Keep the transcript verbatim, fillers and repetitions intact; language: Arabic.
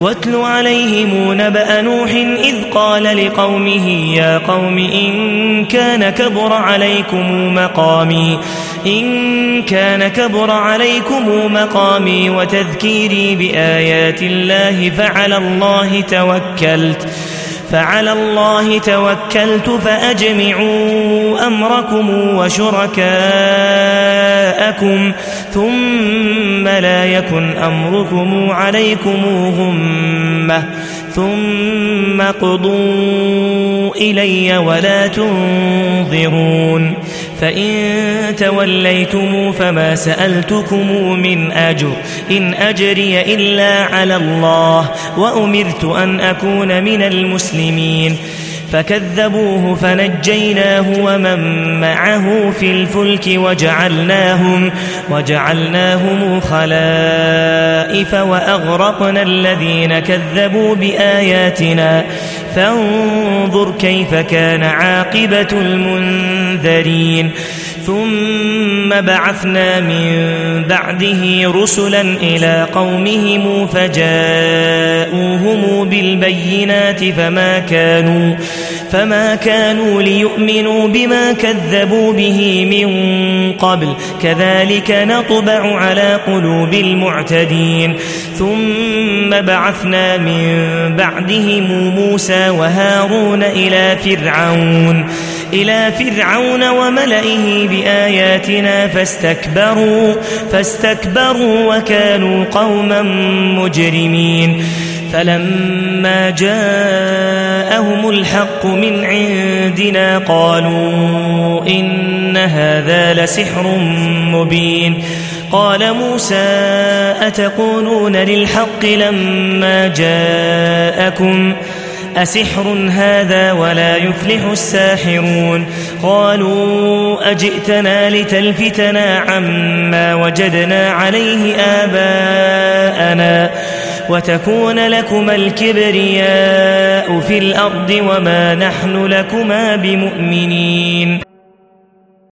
واتل عليهم نبأ نوح إذ قال لقومه يا قوم إن كان كبر عليكم مقامي إن كان كبر عليكم مقامي وتذكيري بآيات الله فعلى الله توكلت فعلى الله توكلت فأجمعوا أمركم وشركاءكم ثم لا يكن أمركم عليكم غمة ثم قضوا إلي ولا تنظرون فإن توليتم فما سألتكم من أجر إن أجري إلا على الله وأمرت أن أكون من المسلمين فكذبوه فنجيناه ومن معه في الفلك وجعلناهم, وجعلناهم خلائف وأغرقنا الذين كذبوا بآياتنا فانظر كيف كان عاقبة المنذرين ثم بعثنا من بعده رسلا إلى قومهم فجاءوهم بالبينات فما كانوا, فما كانوا ليؤمنوا بما كذبوا به من قبل كذلك نطبع على قلوب المعتدين ثم بعثنا من بعدهم موسى وهارون إلى فرعون إلى فرعون وملئه بآياتنا فاستكبروا, فاستكبروا وكانوا قوما مجرمين فلما جاءهم الحق من عندنا قالوا إن هذا لسحر مبين قال موسى أتقولون للحق لما جاءكم أسحر هذا ولا يفلح الساحرون قالوا أجئتنا لتلفتنا عما وجدنا عليه آباءنا وتكون لكما الكبرياء في الأرض وما نحن لكما بمؤمنين.